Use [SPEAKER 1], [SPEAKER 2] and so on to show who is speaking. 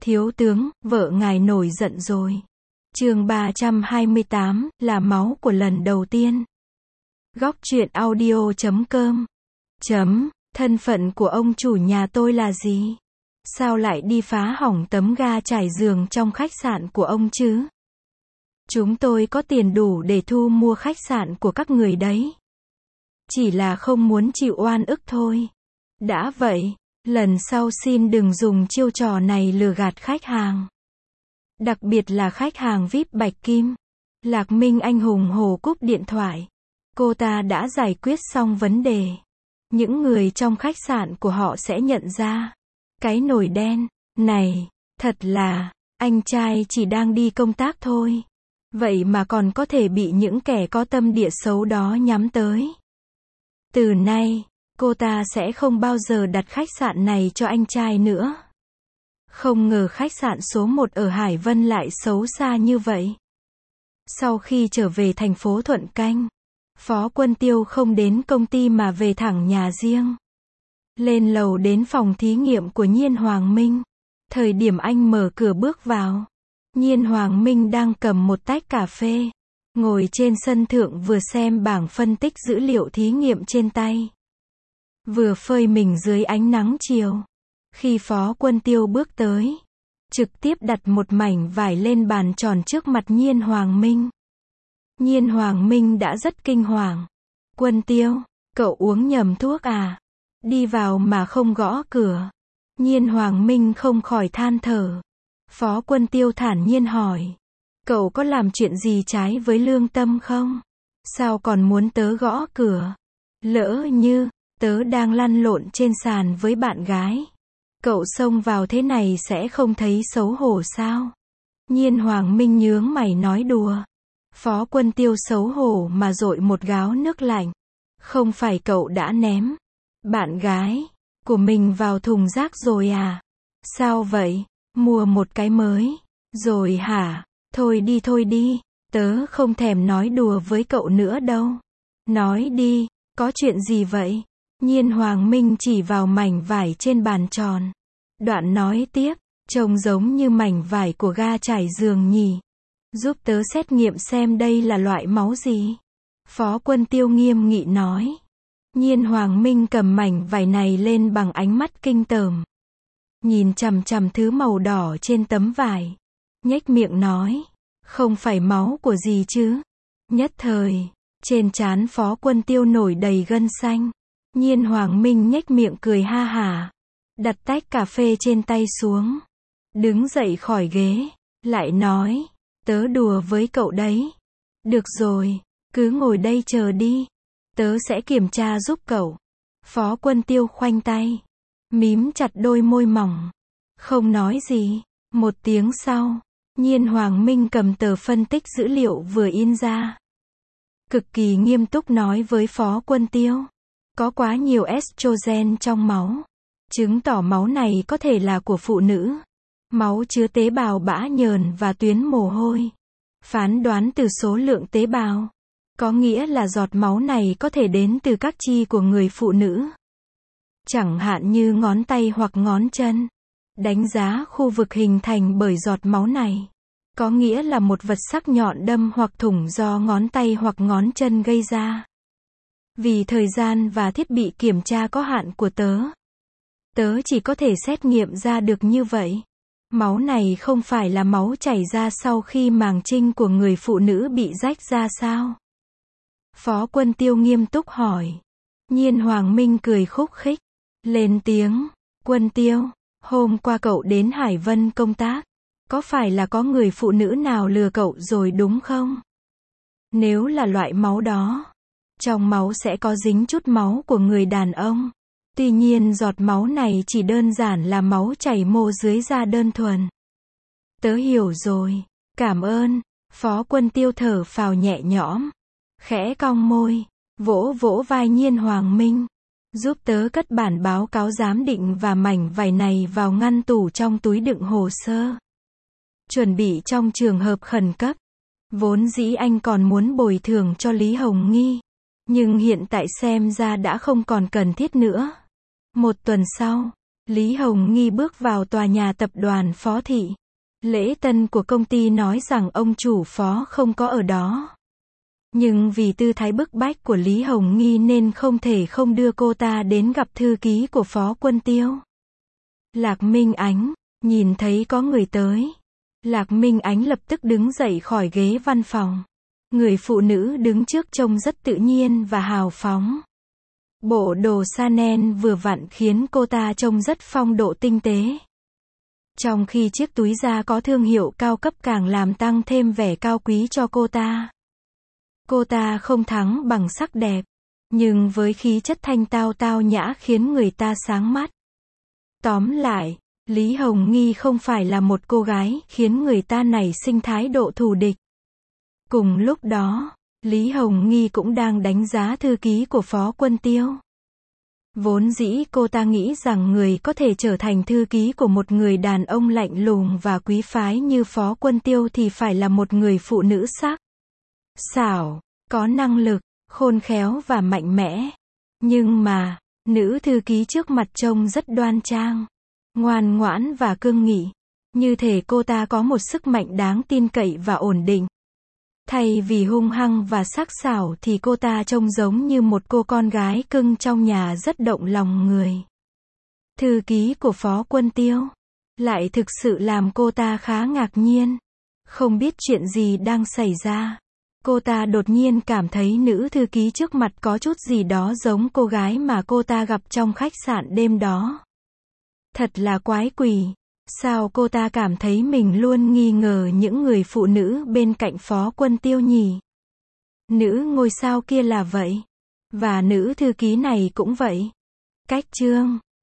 [SPEAKER 1] Thiếu tướng, vợ ngài nổi giận rồi. Chương 328, là máu của lần đầu tiên. Góc truyện audio.com. Thân phận của ông chủ nhà tôi là gì? Sao lại đi phá hỏng tấm ga trải giường trong khách sạn của ông chứ? Chúng tôi có tiền đủ để thu mua khách sạn của các người đấy. Chỉ là không muốn chịu oan ức thôi. Đã vậy, lần sau xin đừng dùng chiêu trò này lừa gạt khách hàng. Đặc biệt là khách hàng VIP Bạch Kim. Lạc Minh anh hùng hổ cúp điện thoại. Cô ta đã giải quyết xong vấn đề. Những người trong khách sạn của họ sẽ nhận ra. Cái nồi đen này, thật là, anh trai chỉ đang đi công tác thôi. Vậy mà còn có thể bị những kẻ có tâm địa xấu đó nhắm tới. Từ nay, cô ta sẽ không bao giờ đặt khách sạn này cho anh trai nữa. Không ngờ khách sạn số 1 ở Hải Vân lại xấu xa như vậy. Sau khi trở về thành phố Thuận Canh, Phó Quân Tiêu không đến công ty mà về thẳng nhà riêng. Lên lầu đến phòng thí nghiệm của Nhiên Hoàng Minh. Thời điểm anh mở cửa bước vào, Nhiên Hoàng Minh đang cầm một tách cà phê, ngồi trên sân thượng vừa xem bảng phân tích dữ liệu thí nghiệm trên tay, vừa phơi mình dưới ánh nắng chiều. Khi Phó Quân Tiêu bước tới, trực tiếp đặt một mảnh vải lên bàn tròn trước mặt Nhiên Hoàng Minh. Nhiên Hoàng Minh đã rất kinh hoàng. Quân Tiêu, cậu uống nhầm thuốc à? Đi vào mà không gõ cửa. Nhiên Hoàng Minh không khỏi than thở. Phó Quân Tiêu thản nhiên hỏi. Cậu có làm chuyện gì trái với lương tâm không? Sao còn muốn tớ gõ cửa? Lỡ như, tớ đang lăn lộn trên sàn với bạn gái. Cậu xông vào thế này sẽ không thấy xấu hổ sao? Nhiên Hoàng Minh nhướng mày nói đùa. Phó Quân Tiêu xấu hổ mà dội một gáo nước lạnh. Không phải cậu đã ném bạn gái của mình vào thùng rác rồi à? Sao vậy? Mua một cái mới rồi hả? Thôi đi, tớ không thèm nói đùa với cậu nữa đâu. Nói đi, có chuyện gì vậy? Nhiên Hoàng Minh chỉ vào mảnh vải trên bàn tròn. Đoạn nói tiếp, trông giống như mảnh vải của ga trải giường nhỉ. Giúp tớ xét nghiệm xem đây là loại máu gì. Phó Quân Tiêu nghiêm nghị nói. Nhiên Hoàng Minh cầm mảnh vải này lên bằng ánh mắt kinh tởm. Nhìn chằm chằm thứ màu đỏ trên tấm vải. Nhếch miệng nói. Không phải máu của gì chứ? Nhất thời, trên trán Phó Quân Tiêu nổi đầy gân xanh. Nhiên Hoàng Minh nhếch miệng cười ha hả. Đặt tách cà phê trên tay xuống. Đứng dậy khỏi ghế. Lại nói. Tớ đùa với cậu đấy. Được rồi, cứ ngồi đây chờ đi. Tớ sẽ kiểm tra giúp cậu. Phó Quân Tiêu khoanh tay. Mím chặt đôi môi mỏng. Không nói gì. Một tiếng sau, Nhiên Hoàng Minh cầm tờ phân tích dữ liệu vừa in ra. Cực kỳ nghiêm túc nói với Phó Quân Tiêu. Có quá nhiều estrogen trong máu. Chứng tỏ máu này có thể là của phụ nữ. Máu chứa tế bào bã nhờn và tuyến mồ hôi. Phán đoán từ số lượng tế bào. Có nghĩa là giọt máu này có thể đến từ các chi của người phụ nữ. Chẳng hạn như ngón tay hoặc ngón chân. Đánh giá khu vực hình thành bởi giọt máu này. Có nghĩa là một vật sắc nhọn đâm hoặc thủng do ngón tay hoặc ngón chân gây ra. Vì thời gian và thiết bị kiểm tra có hạn của tớ. Tớ chỉ có thể xét nghiệm ra được như vậy. Máu này không phải là máu chảy ra sau khi màng trinh của người phụ nữ bị rách ra sao? Phó Quân Tiêu nghiêm túc hỏi. Nhiên Hoàng Minh cười khúc khích. Lên tiếng. Quân Tiêu, hôm qua cậu đến Hải Vân công tác. Có phải là có người phụ nữ nào lừa cậu rồi đúng không? Nếu là loại máu đó, trong máu sẽ có dính chút máu của người đàn ông. Tuy nhiên giọt máu này chỉ đơn giản là máu chảy mô dưới da đơn thuần. Tớ hiểu rồi. Cảm ơn. Phó Quân Tiêu thở phào nhẹ nhõm. Khẽ cong môi. Vỗ vỗ vai Nhiên Hoàng Minh. Giúp tớ cất bản báo cáo giám định và mảnh vải này vào ngăn tủ trong túi đựng hồ sơ. Chuẩn bị trong trường hợp khẩn cấp. Vốn dĩ anh còn muốn bồi thường cho Lý Hồng Nghi. Nhưng hiện tại xem ra đã không còn cần thiết nữa. Một tuần sau, Lý Hồng Nghi bước vào tòa nhà tập đoàn Phó Thị. Lễ tân của công ty nói rằng ông chủ Phó không có ở đó. Nhưng vì tư thái bức bách của Lý Hồng Nghi nên không thể không đưa cô ta đến gặp thư ký của Phó Quân Tiêu. Lạc Minh Ánh, nhìn thấy có người tới. Lạc Minh Ánh lập tức đứng dậy khỏi ghế văn phòng. Người phụ nữ đứng trước trông rất tự nhiên và hào phóng. Bộ đồ Chanel vừa vặn khiến cô ta trông rất phong độ tinh tế. Trong khi chiếc túi da có thương hiệu cao cấp càng làm tăng thêm vẻ cao quý cho cô ta. Cô ta không thắng bằng sắc đẹp, nhưng với khí chất thanh tao tao nhã khiến người ta sáng mắt. Tóm lại, Lý Hồng Nghi không phải là một cô gái khiến người ta nảy sinh thái độ thù địch. Cùng lúc đó, Lý Hồng Nghi cũng đang đánh giá thư ký của Phó Quân Tiêu. Vốn dĩ cô ta nghĩ rằng người có thể trở thành thư ký của một người đàn ông lạnh lùng và quý phái như Phó Quân Tiêu thì phải là một người phụ nữ sắc sảo, có năng lực, khôn khéo và mạnh mẽ. Nhưng mà, nữ thư ký trước mặt trông rất đoan trang, ngoan ngoãn và cương nghị. Như thể cô ta có một sức mạnh đáng tin cậy và ổn định. Thay vì hung hăng và sắc sảo thì cô ta trông giống như một cô con gái cưng trong nhà rất động lòng người. Thư ký của Phó Quân Tiêu lại thực sự làm cô ta khá ngạc nhiên. Không biết chuyện gì đang xảy ra. Cô ta đột nhiên cảm thấy nữ thư ký trước mặt có chút gì đó giống cô gái mà cô ta gặp trong khách sạn đêm đó. Thật là quái quỷ. Sao cô ta cảm thấy mình luôn nghi ngờ những người phụ nữ bên cạnh Phó Quân Tiêu nhỉ? Nữ ngôi sao kia là vậy. Và nữ thư ký này cũng vậy. Cách chương